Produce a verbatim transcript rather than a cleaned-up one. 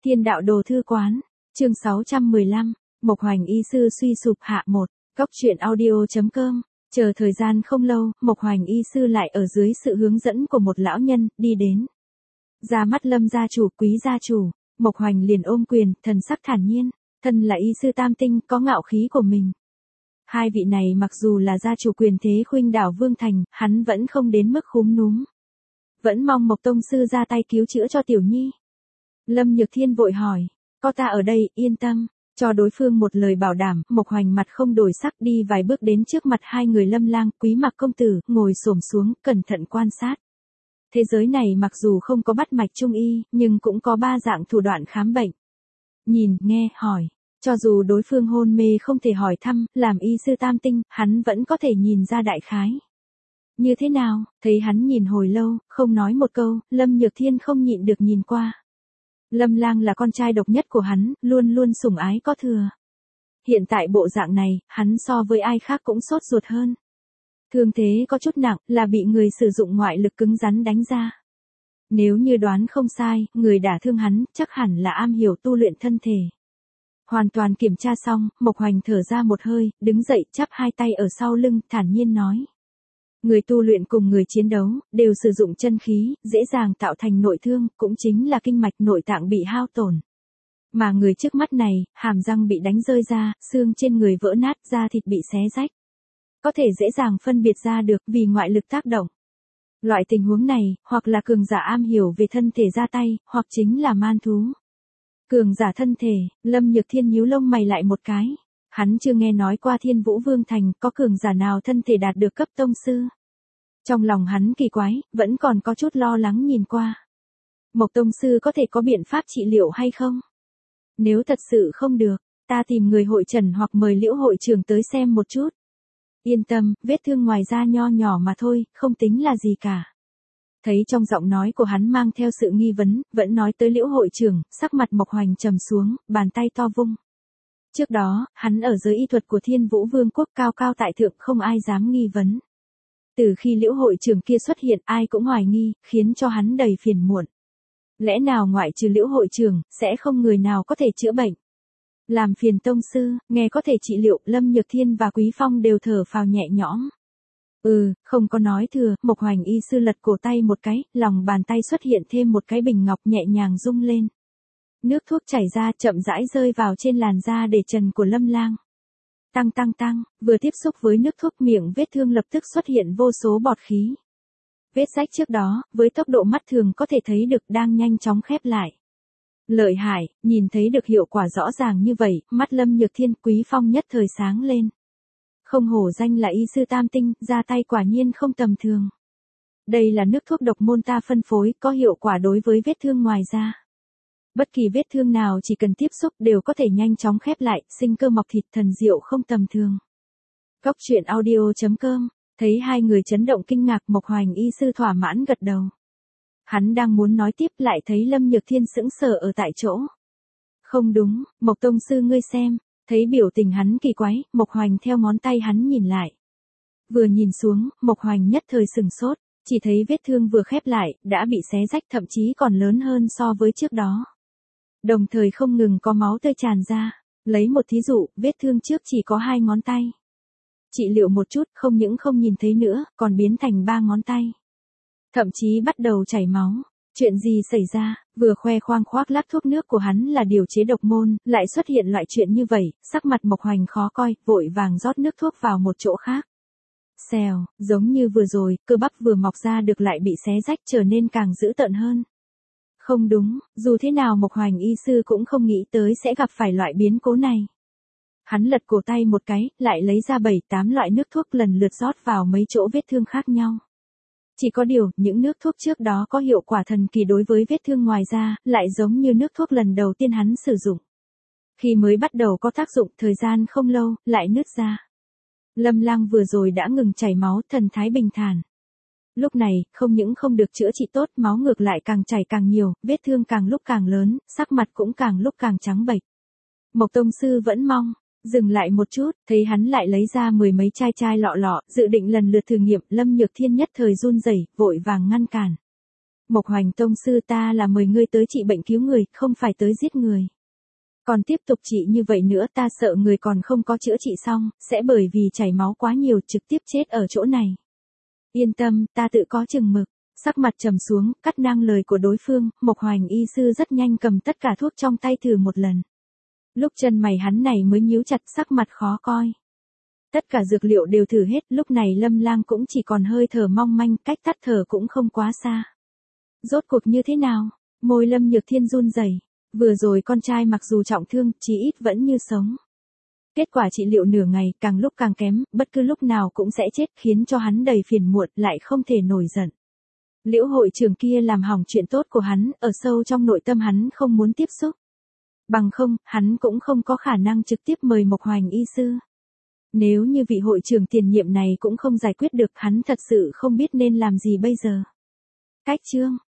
Thiên đạo đồ thư quán, chương sáu trăm mười lăm, Mộc Hoành y sư suy sụp hạ một, Cóc truyện audio chấm com. Chờ thời gian không lâu, Mộc Hoành y sư lại ở dưới sự hướng dẫn của một lão nhân, đi đến. Ra mắt Lâm gia chủ, Quý gia chủ, Mộc Hoành liền ôm quyền, thần sắc thản nhiên, thân là y sư tam tinh, có ngạo khí của mình. Hai vị này mặc dù là gia chủ quyền thế khuynh đảo Vương Thành, hắn vẫn không đến mức khúm núm. Vẫn mong Mộc tông sư ra tay cứu chữa cho tiểu nhi. Lâm Nhược Thiên vội hỏi, có ta ở đây, yên tâm, cho đối phương một lời bảo đảm. Mộc Hoành mặt không đổi sắc đi vài bước đến trước mặt hai người Lâm Lang, Quý Mặc công tử, ngồi xổm xuống, cẩn thận quan sát. Thế giới này mặc dù không có bắt mạch trung y, nhưng cũng có ba dạng thủ đoạn khám bệnh. Nhìn, nghe, hỏi. Cho dù đối phương hôn mê không thể hỏi thăm, làm y sư tam tinh, hắn vẫn có thể nhìn ra đại khái. Như thế nào, thấy hắn nhìn hồi lâu, không nói một câu, Lâm Nhược Thiên không nhịn được nhìn qua. Lâm Lang là con trai độc nhất của hắn, luôn luôn sủng ái có thừa. Hiện tại bộ dạng này, hắn so với ai khác cũng sốt ruột hơn. Thương thế có chút nặng, là bị người sử dụng ngoại lực cứng rắn đánh ra. Nếu như đoán không sai, người đả thương hắn, chắc hẳn là am hiểu tu luyện thân thể. Hoàn toàn kiểm tra xong, Mộc Hoành thở ra một hơi, đứng dậy, chắp hai tay ở sau lưng, thản nhiên nói. Người tu luyện cùng người chiến đấu, đều sử dụng chân khí, dễ dàng tạo thành nội thương, cũng chính là kinh mạch nội tạng bị hao tổn. Mà người trước mắt này, hàm răng bị đánh rơi ra, xương trên người vỡ nát, da thịt bị xé rách. Có thể dễ dàng phân biệt ra được vì ngoại lực tác động. Loại tình huống này, hoặc là cường giả am hiểu về thân thể ra tay, hoặc chính là man thú. Cường giả thân thể, Lâm Nhược Thiên nhíu lông mày lại một cái. Hắn chưa nghe nói qua Thiên Vũ Vương Thành có cường giả nào thân thể đạt được cấp tông sư. Trong lòng hắn kỳ quái, vẫn còn có chút lo lắng nhìn qua. Mộc tông sư có thể có biện pháp trị liệu hay không? Nếu thật sự không được, ta tìm người hội trần hoặc mời Liễu hội trưởng tới xem một chút. Yên tâm, vết thương ngoài da nho nhỏ mà thôi, không tính là gì cả. Thấy trong giọng nói của hắn mang theo sự nghi vấn, vẫn nói tới Liễu hội trưởng, sắc mặt Mộc Hoành trầm xuống, bàn tay to vung. Trước đó, hắn ở giới y thuật của Thiên Vũ Vương quốc cao cao tại thượng, không ai dám nghi vấn. Từ khi Liễu hội trưởng kia xuất hiện, ai cũng hoài nghi, khiến cho hắn đầy phiền muộn. Lẽ nào ngoại trừ Liễu hội trưởng, sẽ không người nào có thể chữa bệnh? Làm phiền tông sư, nghe có thể trị liệu, Lâm Nhược Thiên và Quý Phong đều thở phào nhẹ nhõm. Ừ, không có nói thừa, Mộc Hoành y sư lật cổ tay một cái, lòng bàn tay xuất hiện thêm một cái bình ngọc nhẹ nhàng rung lên. Nước thuốc chảy ra, chậm rãi rơi vào trên làn da để trần của Lâm Lang. Tăng tăng tăng, vừa tiếp xúc với nước thuốc, miệng vết thương lập tức xuất hiện vô số bọt khí. Vết rách trước đó, với tốc độ mắt thường có thể thấy được đang nhanh chóng khép lại. Lợi hại, nhìn thấy được hiệu quả rõ ràng như vậy, mắt Lâm Nhược Thiên, Quý Phong nhất thời sáng lên. Không hổ danh là y sư tam tinh, ra tay quả nhiên không tầm thường. Đây là nước thuốc độc môn ta phân phối, có hiệu quả đối với vết thương ngoài da. Bất kỳ vết thương nào chỉ cần tiếp xúc đều có thể nhanh chóng khép lại, sinh cơ mọc thịt, thần diệu không tầm thường. Cóc truyện audio chấm com, thấy hai người chấn động kinh ngạc, Mộc Hoành y sư thỏa mãn gật đầu. Hắn đang muốn nói tiếp lại thấy Lâm Nhược Thiên sững sờ ở tại chỗ. Không đúng, Mộc tông sư ngươi xem, thấy biểu tình hắn kỳ quái, Mộc Hoành theo ngón tay hắn nhìn lại. Vừa nhìn xuống, Mộc Hoành nhất thời sừng sốt, chỉ thấy vết thương vừa khép lại, đã bị xé rách, thậm chí còn lớn hơn so với trước đó. Đồng thời không ngừng có máu tươi tràn ra. Lấy một thí dụ, vết thương trước chỉ có hai ngón tay. Trị liệu một chút, không những không nhìn thấy nữa, còn biến thành ba ngón tay. Thậm chí bắt đầu chảy máu. Chuyện gì xảy ra, vừa khoe khoang khoác lác thuốc nước của hắn là điều chế độc môn, lại xuất hiện loại chuyện như vậy, sắc mặt Mộc Hoành khó coi, vội vàng rót nước thuốc vào một chỗ khác. Xèo, giống như vừa rồi, cơ bắp vừa mọc ra được lại bị xé rách, trở nên càng dữ tợn hơn. Không đúng, dù thế nào Mộc Hoành y sư cũng không nghĩ tới sẽ gặp phải loại biến cố này. Hắn lật cổ tay một cái, lại lấy ra bảy tám loại nước thuốc lần lượt rót vào mấy chỗ vết thương khác nhau. Chỉ có điều, những nước thuốc trước đó có hiệu quả thần kỳ đối với vết thương ngoài da, lại giống như nước thuốc lần đầu tiên hắn sử dụng. Khi mới bắt đầu có tác dụng, thời gian không lâu, lại nứt ra. Lâm Lang vừa rồi đã ngừng chảy máu, thần thái bình thản. Lúc này, không những không được chữa trị tốt, máu ngược lại càng chảy càng nhiều, vết thương càng lúc càng lớn, sắc mặt cũng càng lúc càng trắng bệch. Mộc tông sư vẫn mong, dừng lại một chút, thấy hắn lại lấy ra mười mấy chai chai lọ lọ, dự định lần lượt thử nghiệm, Lâm Nhược Thiên nhất thời run rẩy, vội vàng ngăn cản. Mộc Hoành tông sư, ta là mời ngươi tới trị bệnh cứu người, không phải tới giết người. Còn tiếp tục trị như vậy nữa ta sợ người còn không có chữa trị xong, sẽ bởi vì chảy máu quá nhiều trực tiếp chết ở chỗ này. Yên tâm, ta tự có chừng mực. Sắc mặt trầm xuống, cắt ngang lời của đối phương, Mộc Hoành y sư rất nhanh cầm tất cả thuốc trong tay thử một lần. Lúc chân mày hắn này mới nhíu chặt, sắc mặt khó coi. Tất cả dược liệu đều thử hết, lúc này Lâm Lang cũng chỉ còn hơi thở mong manh, cách tắt thở cũng không quá xa. Rốt cuộc như thế nào? Môi Lâm Nhược Thiên run rẩy. Vừa rồi con trai mặc dù trọng thương, chí ít vẫn như sống. Kết quả trị liệu nửa ngày, càng lúc càng kém, bất cứ lúc nào cũng sẽ chết, khiến cho hắn đầy phiền muộn, lại không thể nổi giận. Liễu hội trưởng kia làm hỏng chuyện tốt của hắn, ở sâu trong nội tâm hắn không muốn tiếp xúc. Bằng không, hắn cũng không có khả năng trực tiếp mời Mộc Hoành y sư. Nếu như vị hội trưởng tiền nhiệm này cũng không giải quyết được, hắn thật sự không biết nên làm gì bây giờ. Cách chương